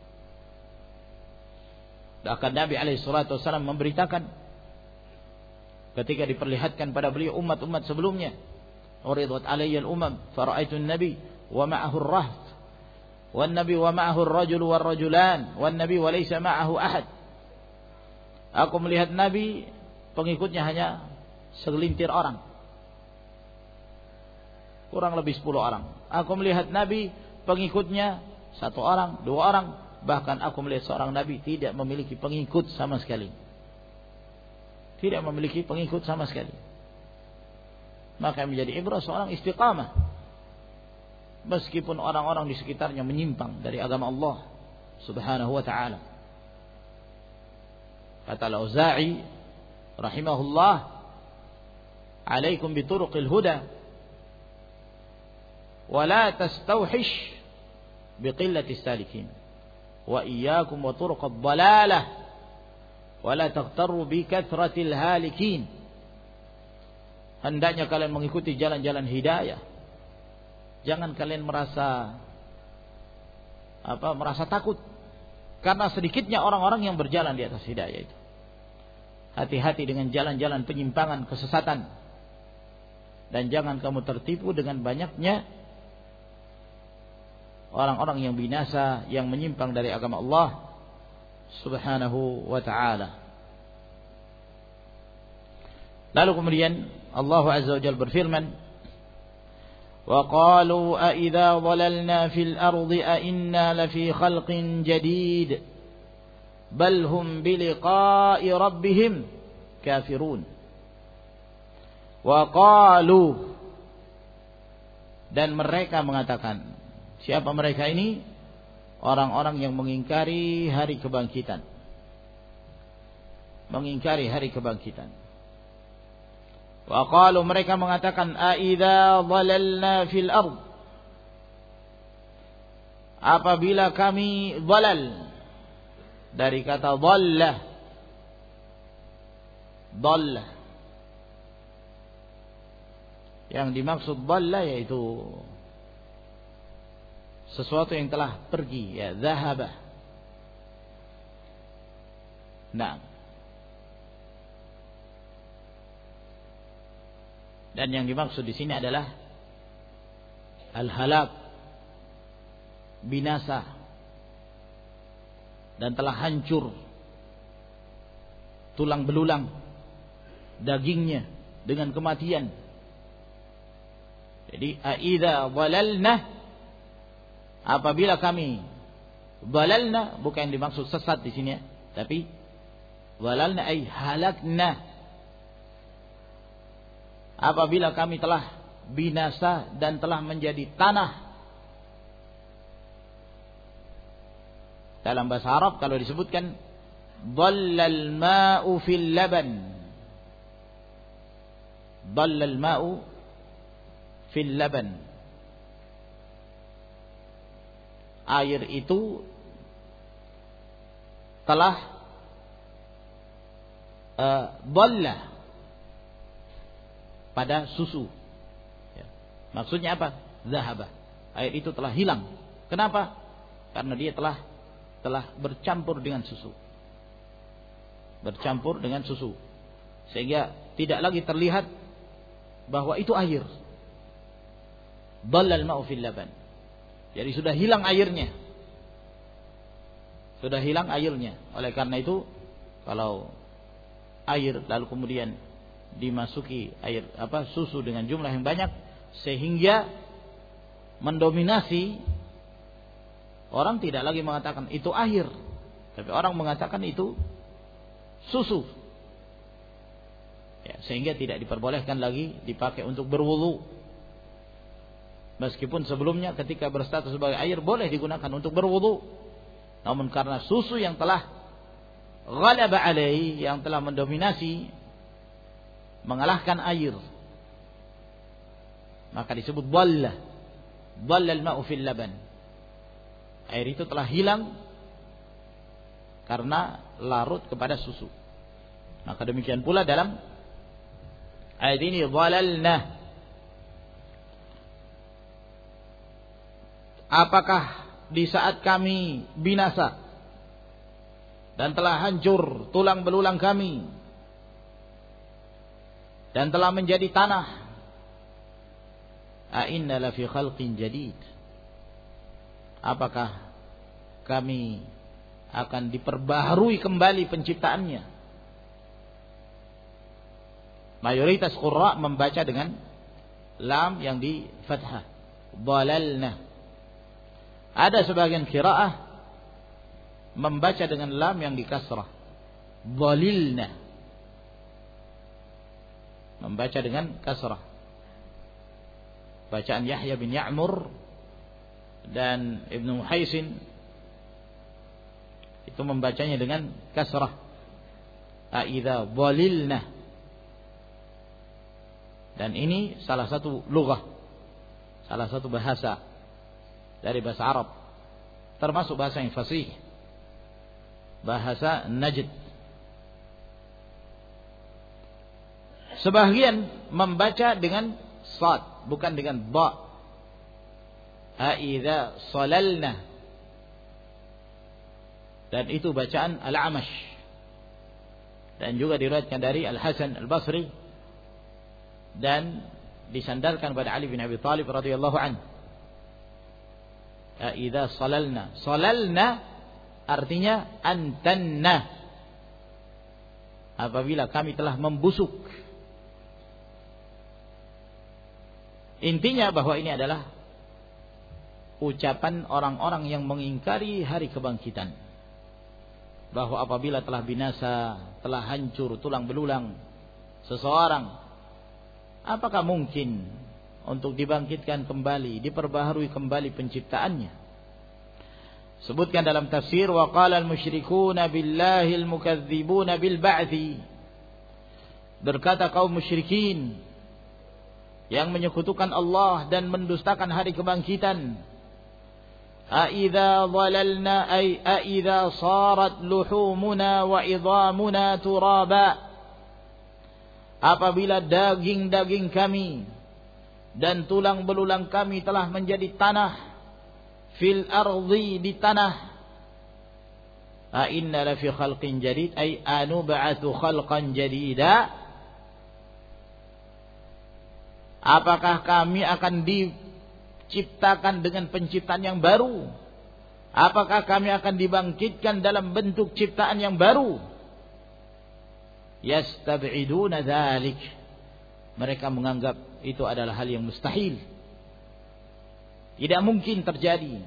Bahkan Nabi alaihi salatu wasallam memberitakan ketika diperlihatkan pada beliau umat-umat sebelumnya, uridat alayya al-umam fara'aitu an-nabi wa ma'ahu ar-rahd wan nabi wa ma'ahu ar-rajul war-rajulan wan nabi wa laysa ma'ahu ahad. Aku melihat Nabi, pengikutnya hanya segelintir orang, kurang lebih 10 orang. Aku melihat Nabi, pengikutnya 1 orang, 2 orang. Bahkan aku melihat seorang Nabi tidak memiliki pengikut sama sekali. Tidak memiliki pengikut sama sekali. Maka menjadi ibrah seorang istiqamah, meskipun orang-orang di sekitarnya menyimpang dari agama Allah Subhanahu wa ta'ala. Kata Al-Auza'i rahimahullah, alaikum bituruqil huda wa la tastawhish biqillatis salikin wa iyyakum wa turuqad dhalalah wa la taghtarru bi kathratil halikin. Hendaknya kalian mengikuti jalan-jalan hidayah. Jangan kalian merasa takut karena sedikitnya orang-orang yang berjalan di atas hidayah itu. Hati-hati dengan jalan-jalan penyimpangan, kesesatan. Dan jangan kamu tertipu dengan banyaknya orang-orang yang binasa, yang menyimpang dari agama Allah Subhanahu wa ta'ala. Lalu kemudian Allah Azza wa Jalla berfirman, وَقَالُوا أَإِذَا ضَلَلْنَا فِي الْأَرْضِ أَإِنَّا لَفِي خَلْقٍ جَدِيدٍ بَلْ هُمْ بِلِقَاءِ رَبِّهِمْ كَافِرُونَ. وَقَالُوا, dan mereka mengatakan. Siapa mereka ini? Orang-orang yang mengingkari hari kebangkitan. Mengingkari hari kebangkitan. Wa qalu, mereka mengatakan, a idza dhalalna fil ard, apabila kami dhalal, dari kata dhalla, dhalla, yang dimaksud dhalla yaitu sesuatu yang telah pergi, ya, dhahaba. Nah, dan yang dimaksud di sini adalah al-halak, binasa, dan telah hancur tulang belulang dagingnya dengan kematian. Jadi aidza dhalalna, apabila kami dhalalna, bukan yang dimaksud sesat di sini ya, tapi dhalalna ay halakna, apabila kami telah binasa dan telah menjadi tanah. Dalam bahasa Arab kalau disebutkan dhallal ma'u fil laban, dhallal ma'u fil laban, air itu telah dhalla pada susu, ya. Maksudnya apa? Zahaba, air itu telah hilang. Kenapa? Karena dia telah bercampur dengan susu, bercampur dengan susu, sehingga tidak lagi terlihat bahwa itu air. Dhallal ma'u fil laban, jadi sudah hilang airnya, sudah hilang airnya. Oleh karena itu, kalau air lalu kemudian dimasuki air susu dengan jumlah yang banyak sehingga mendominasi, orang tidak lagi mengatakan itu air, tapi orang mengatakan itu susu, ya, sehingga tidak diperbolehkan lagi dipakai untuk berwudu. Meskipun sebelumnya ketika berstatus sebagai air boleh digunakan untuk berwudu, namun karena susu yang telah ghalaba alaihi, yang telah mendominasi, mengalahkan air, maka disebut dhalla, dhallal ma'u fil laban, Air itu telah hilang karena larut kepada susu. Maka demikian pula dalam ayat ini, dhalalna. Apakah di saat kami binasa dan telah hancur tulang belulang kami dan telah menjadi tanah, a inna la fi khalqin jadid, apakah kami akan diperbaharui kembali penciptaannya? Mayoritas qurra membaca dengan lam yang di fathah, dhalalna. Ada sebagian qiraah membaca dengan lam yang di kasrah, dhalilna. Membaca dengan kasrah. Bacaan Yahya bin Ya'mur dan Ibnu Muhaisin itu membacanya dengan kasrah, aidza dhalilna. Dan ini salah satu lughah, salah satu bahasa dari bahasa Arab, termasuk bahasa yang fasih, bahasa Najd. Sebagian membaca dengan sad, bukan dengan ba. Aidza salalna. Dan itu bacaan Al-Amash. Dan juga diriwayatkan dari Al-Hasan Al-Basri dan disandarkan pada Ali bin Abi Thalib radhiyallahu anhu. Aidza salalna. Salalna artinya antanna. Apabila kami telah membusuk. Intinya bahwa ini adalah ucapan orang-orang yang mengingkari hari kebangkitan. Bahwa apabila telah binasa, telah hancur tulang belulang seseorang, apakah mungkin untuk dibangkitkan kembali, diperbaharui kembali penciptaannya? Sebutkan dalam tafsir, wa qala al-musyrikuuna billahi al-mukadzibuuna bil ba'thi. Berkata kaum musyrikin yang menyekutukan Allah dan mendustakan hari kebangkitan, aidza dhalalna ay aidza sarat luhumuna wa idhamuna turaba. Apabila daging-daging kami dan tulang belulang kami telah menjadi tanah, fil ardi, di tanah, a inna la fi khalqin jadid ay anub'atsu khalqan jadida. Apakah kami akan diciptakan dengan penciptaan yang baru? Apakah kami akan dibangkitkan dalam bentuk ciptaan yang baru? Yastab'iduna dzalik. Mereka menganggap itu adalah hal yang mustahil, tidak mungkin terjadi.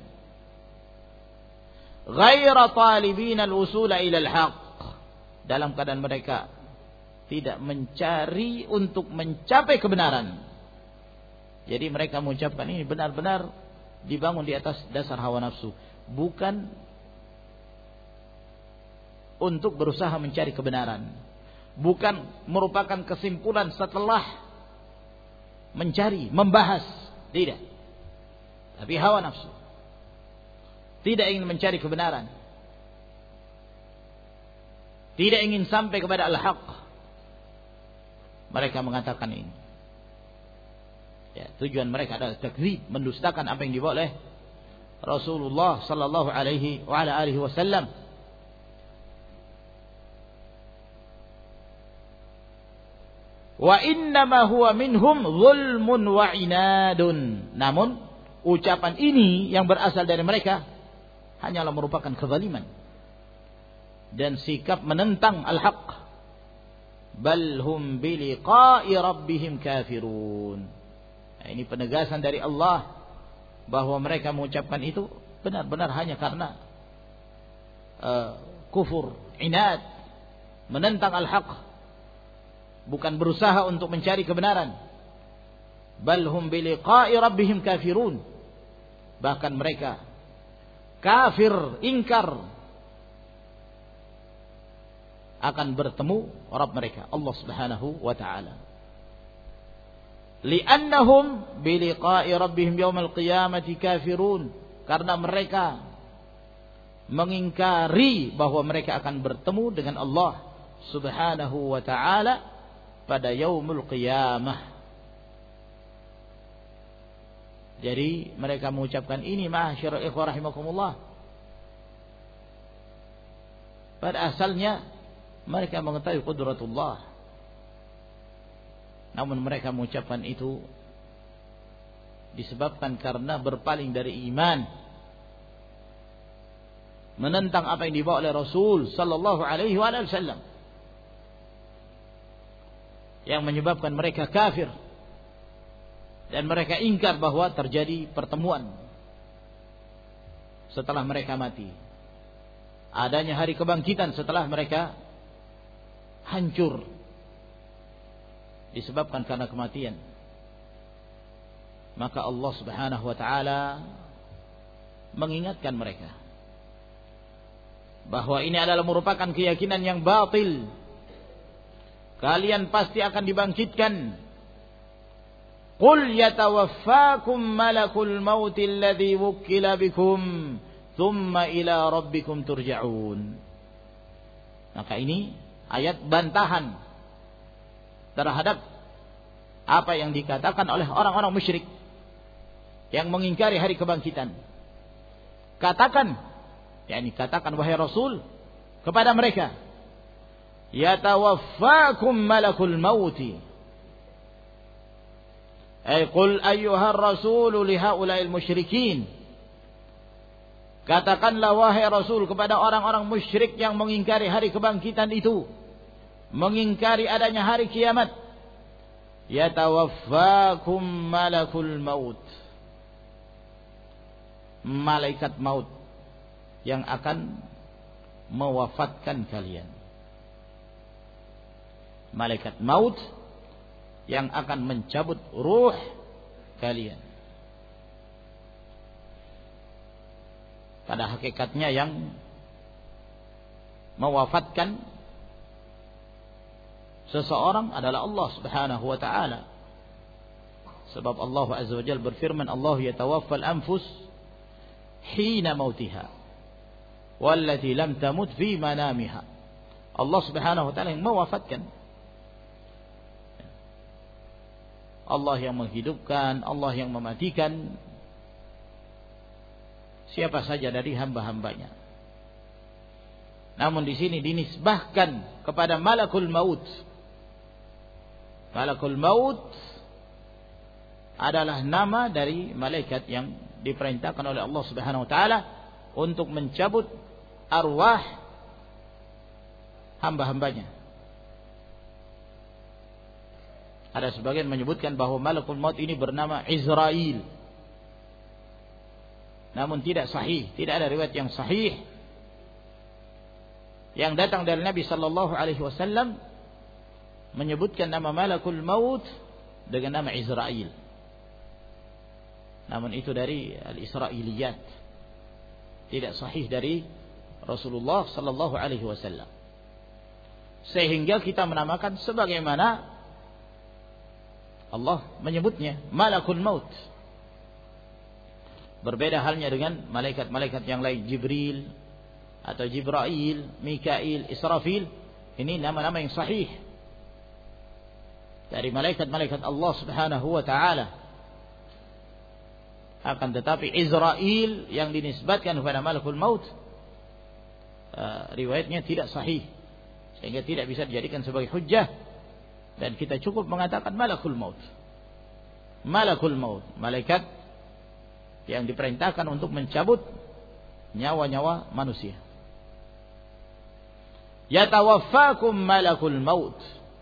Ghaira talibin al-usul ila al-haq. Dalam keadaan mereka tidak mencari untuk mencapai kebenaran. Jadi mereka mengucapkan ini benar-benar dibangun di atas dasar hawa nafsu, bukan untuk berusaha mencari kebenaran, bukan merupakan kesimpulan setelah mencari, membahas, tidak. Tapi hawa nafsu, tidak ingin mencari kebenaran, tidak ingin sampai kepada al-haq. Mereka mengatakan ini. Ya, tujuan mereka adalah takdzib, mendustakan apa yang dibawa oleh Rasulullah sallallahu alaihi wa ala alihi wasallam. Wa innama huwa minhum zulmun wa inadun. Namun ucapan ini yang berasal dari mereka hanyalah merupakan kezaliman dan sikap menentang al-haq. Bal hum bi liqa'i rabbihim kafirun. Nah, ini penegasan dari Allah bahwa mereka mengucapkan itu benar-benar hanya karena kufur, inad, menentang al-haq, bukan berusaha untuk mencari kebenaran. Bal hum bi liqa'i rabbihim kafirun. Bahkan mereka kafir, ingkar akan bertemu Rabb mereka, Allah Subhanahu wa taala. Li'annahum bi liqa'i rabbihim yaumal qiyamati kafirun. Karena mereka mengingkari bahwa mereka akan bertemu dengan Allah Subhanahu wa ta'ala pada yaumul qiyamah. Jadi mereka mengucapkan ini, ma'asyiral ikhwah rahimakumullah, pada asalnya mereka mengetahui qudratullah, namun mereka mengucapkan itu disebabkan karena berpaling dari iman, menentang apa yang dibawa oleh Rasul sallallahu alaihi wasallam, yang menyebabkan mereka kafir dan mereka ingkar bahwa terjadi pertemuan setelah mereka mati, adanya hari kebangkitan setelah mereka hancur disebabkan karena kematian. Maka Allah Subhanahu wa ta'ala mengingatkan mereka bahwa ini adalah merupakan keyakinan yang batil. Kalian pasti akan dibangkitkan. Qul yatawaffakum malakul maut alladhi wukkila bikum thumma ila rabbikum turja'un. Maka ini ayat bantahan terhadap apa yang dikatakan oleh orang-orang musyrik yang mengingkari hari kebangkitan. Katakan wahai Rasul kepada mereka, yatawaffakum malakul mauti. Ay qul ayyuhar rasulu li haula'il musyrikin. Katakanlah wahai Rasul kepada orang-orang musyrik yang mengingkari hari kebangkitan itu, mengingkari adanya hari kiamat, yatawaffakum malakul maut, malaikat maut yang akan mewafatkan kalian. Malaikat maut yang akan mencabut ruh kalian. Pada hakikatnya yang mewafatkan seseorang adalah Allah Subhanahu wa ta'ala. Sebab Allah Azza wa Jalla berfirman, Allah yatawaffal anfus hina mautiha wallati lam tamut fi manamiha. Allah Subhanahu wa ta'ala yang mewafatkan. Allah yang menghidupkan, Allah yang mematikan siapa saja dari hamba-hambanya. Namun di sini dinisbahkan kepada malakul maut. Malakul maut adalah nama dari malaikat yang diperintahkan oleh Allah Subhanahu wa ta'ala untuk mencabut arwah hamba-hambanya. Ada sebagian menyebutkan bahwa malakul maut ini bernama Izrail. Namun tidak sahih, tidak ada riwayat yang sahih yang datang dari Nabi sallallahu alaihi wasallam menyebutkan nama malakul maut dengan nama Izrail. Namun itu dari al-Israiliyat, tidak sahih dari Rasulullah sallallahu alaihi wasallam. Sehingga kita menamakan sebagaimana Allah menyebutnya malakul maut. Berbeda halnya dengan malaikat-malaikat yang lain, Jibril atau Jibrail, Mikail, Israfil. Ini nama-nama yang sahih dari malaikat-malaikat Allah Subhanahu wa ta'ala. Akan tetapi Izrail yang dinisbatkan kepada malakul maut, riwayatnya tidak sahih, sehingga tidak bisa dijadikan sebagai hujjah. Dan kita cukup mengatakan malakul maut. Malakul maut, malaikat yang diperintahkan untuk mencabut nyawa-nyawa manusia. Yatawaffakum malakul maut.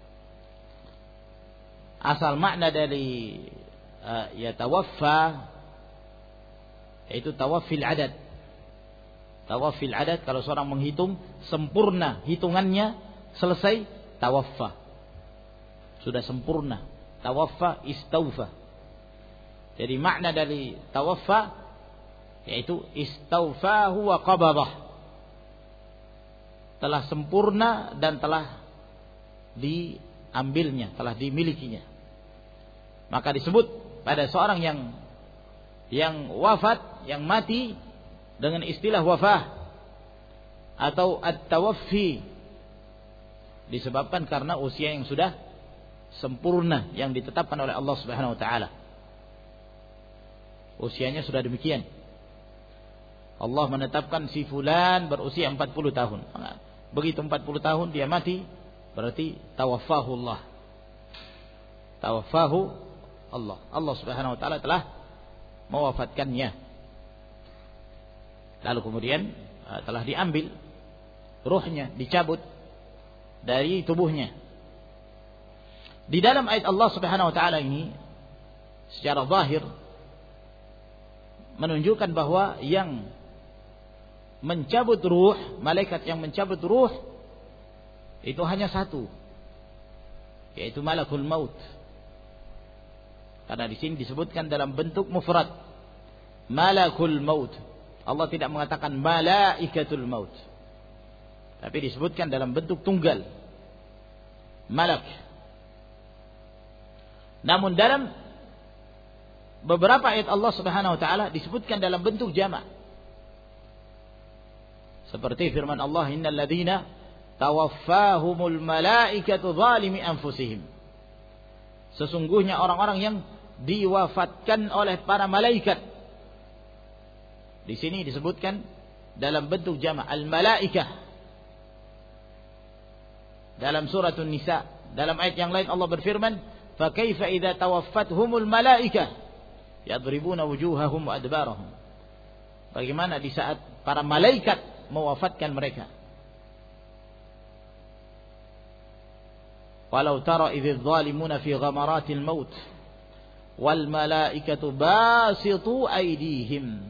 Asal makna dari yatawaffa itu tawafil adad. Tawafil adad, kalau seorang menghitung sempurna hitungannya, selesai tawaffa, sudah sempurna. Tawaffa istaufa. Jadi makna dari tawaffa yaitu istaufahu wa qabadah, telah sempurna dan telah diambilnya, telah dimilikinya. Maka disebut pada seorang yang wafat, yang mati dengan istilah wafah. atau at-tawaffi disebabkan karena usia yang sudah sempurna yang ditetapkan oleh Allah Subhanahu wa taala. Usianya sudah demikian. Allah menetapkan si fulan berusia 40 tahun. Begitu 40 tahun dia mati, berarti tawaffahu Allah. Tawaffahu Allah. Allah Subhanahu wa taala telah mewafatkannya. Lalu kemudian telah diambil ruhnya, dicabut dari tubuhnya. Di dalam ayat Allah Subhanahu wa taala ini secara zahir menunjukkan bahwa yang mencabut ruh, malaikat yang mencabut ruh itu hanya satu, yaitu malakul maut. Karena di sini disebutkan dalam bentuk mufrad, malakul maut. Allah tidak mengatakan malaikatul maut, tapi disebutkan dalam bentuk tunggal, malak. Namun dalam beberapa ayat Allah Subhanahu wa taala disebutkan dalam bentuk jamak. Seperti firman Allah, innal ladzina tawaffahumul malaikatu zalimi anfusihim. Sesungguhnya orang-orang yang diwafatkan oleh para malaikat. Di sini disebutkan dalam bentuk jamak al-malaikah. Dalam surah An-Nisa, dalam ayat yang lain Allah berfirman, "Fa kaifa idza tawaffathumul malaikah yadribuna wujuhahum wa adbarahum." Bagaimana di saat para malaikat mewafatkan mereka? Walau tara idz zalimuna fi ghamaratil maut wal malaikatu basitu aydihim.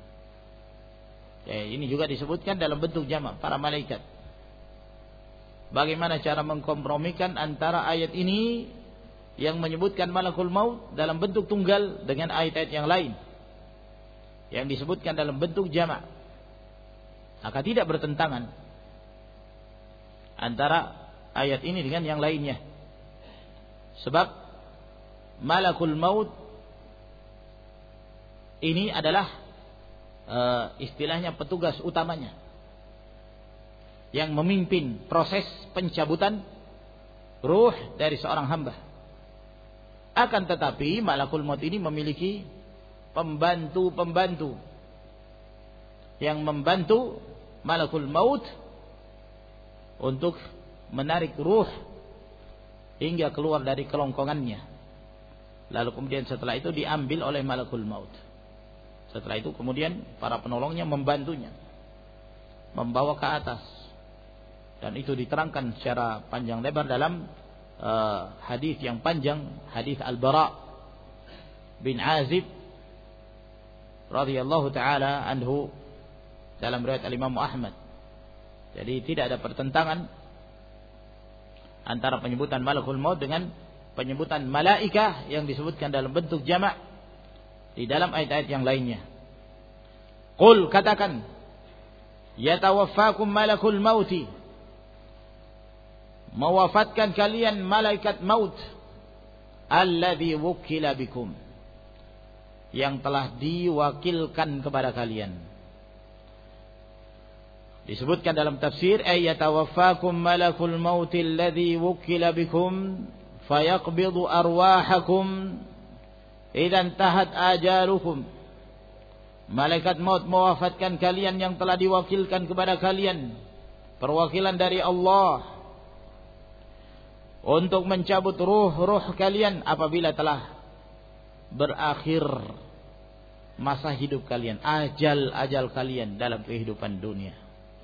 Ini juga disebutkan dalam bentuk jamak, para malaikat. Bagaimana cara mengkompromikan antara ayat ini yang menyebutkan malakul maut dalam bentuk tunggal dengan ayat-ayat yang lain yang disebutkan dalam bentuk jamak? Maka tidak bertentangan antara ayat ini dengan yang lainnya. Sebab malakul maut ini adalah istilahnya petugas utamanya yang memimpin proses pencabutan ruh dari seorang hamba. Akan tetapi malakul maut ini memiliki pembantu-pembantu yang membantu malakul maut untuk menarik ruh hingga keluar dari kelongkongannya. Lalu kemudian setelah itu diambil oleh malakul maut. Setelah itu kemudian para penolongnya membantunya membawa ke atas. Dan itu diterangkan secara panjang lebar dalam hadis yang panjang, hadis Al-Bara bin Azib radhiyallahu taala anhu dalam riwayat Imam Ahmad. Jadi tidak ada pertentangan antara penyebutan malakul maut dengan penyebutan malaikah yang disebutkan dalam bentuk jamak di dalam ayat-ayat yang lainnya. Qul, katakan, yatawaffakum malakul mauti, mewafatkan kalian malaikat maut, alladzi wukila bikum, yang telah diwakilkan kepada kalian. Disebutkan dalam tafsir, yatawaffakum malakul mauti alladzi wukila bikum fayaqbidu arwahakum idan tahat ajalukum. Malaikat maut mewafatkan kalian yang telah diwakilkan kepada kalian, perwakilan dari Allah, untuk mencabut ruh-ruh kalian apabila telah berakhir masa hidup kalian, ajal kalian dalam kehidupan dunia.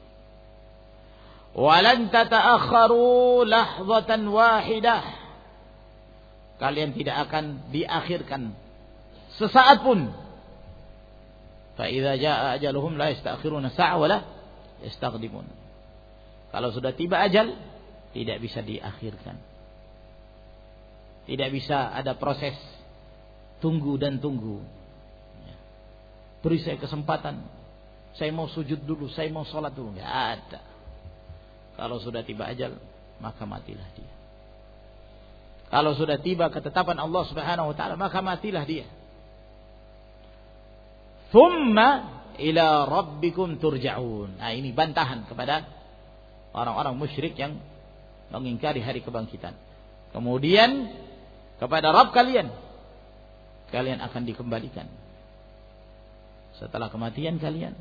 Walan tata'akharu lahzatan wahidah, kalian tidak akan diakhirkan sesaat pun. Fa idza jaa ajaluhum la yastakhiruna sa'a wa la yastaqdimun. Kalau sudah tiba ajal, tidak bisa diakhirkan. Tidak bisa ada proses tunggu dan tunggu. Beri saya kesempatan, saya mau sujud dulu, saya mau sholat dulu. Enggak ada. Kalau sudah tiba ajal, maka matilah dia. Kalau sudah tiba ketetapan Allah Subhanahu wa taala, maka matilah dia. Thumma ila rabbikum turja'un. Nah, ini bantahan kepada orang-orang musyrik yang mengingkari hari kebangkitan. Kemudian kepada Rabb kalian akan dikembalikan. Setelah kematian kalian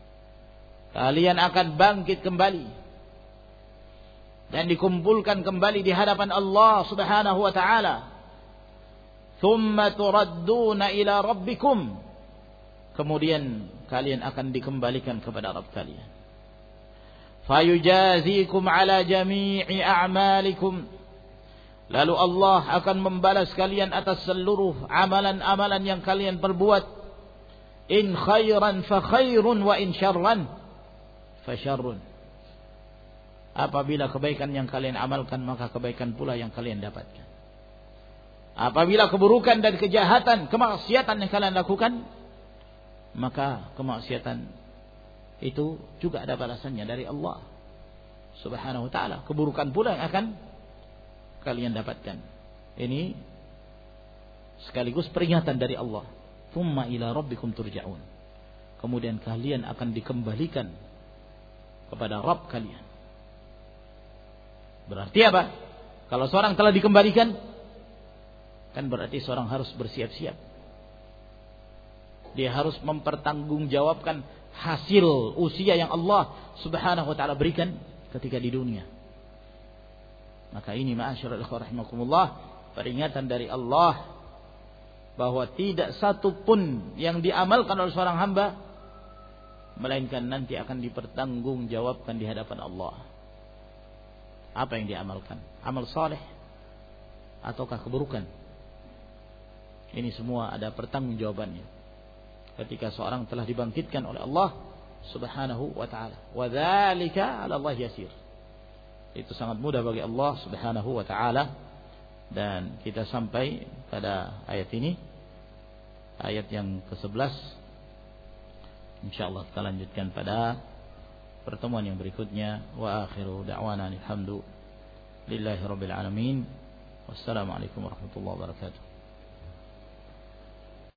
akan bangkit kembali dan dikumpulkan kembali di hadapan Allah Subhanahu wa taala. Tsumma turadduna ila rabbikum. Kemudian kalian akan dikembalikan kepada Rabb kalian. Fayujazikum ala jami'i a'malikum. Lalu Allah akan membalas kalian atas seluruh amalan-amalan yang kalian perbuat. In khairan fa khairun wa in syarran fa syarrun. Apabila kebaikan yang kalian amalkan, maka kebaikan pula yang kalian dapatkan. Apabila keburukan dan kejahatan, kemaksiatan yang kalian lakukan, maka kemaksiatan itu juga ada balasannya dari Allah Subhanahu wa ta'ala. Keburukan pula yang akan kalian dapatkan. Ini sekaligus peringatan dari Allah. Tsumma ila rabbikum turja'un. Kemudian kalian akan dikembalikan kepada Rabb kalian. Berarti apa? Kalau seorang telah dikembalikan, kan berarti seorang harus bersiap-siap. Dia harus mempertanggungjawabkan hasil usia yang Allah Subhanahu wa ta'ala berikan ketika di dunia. Maka ini ma'asyiral ikhwah rahimakumullah, peringatan dari Allah bahwa tidak satu pun yang diamalkan oleh seorang hamba melainkan nanti akan dipertanggungjawabkan di hadapan Allah. Apa yang diamalkan? Amal saleh ataukah keburukan? Ini semua ada pertanggungjawabannya ketika seorang telah dibangkitkan oleh Allah Subhanahu wa ta'ala. Wa dzalika 'ala Allah yasir. Itu sangat mudah bagi Allah Subhanahu wa ta'ala. Dan kita sampai pada ayat ini, ayat yang ke-11. Insyaallah kita lanjutkan pada pertemuan yang berikutnya. Wa akhiru da'wana alhamdulillahi rabbil alamin. Wassalamualaikum warahmatullahi wabarakatuh.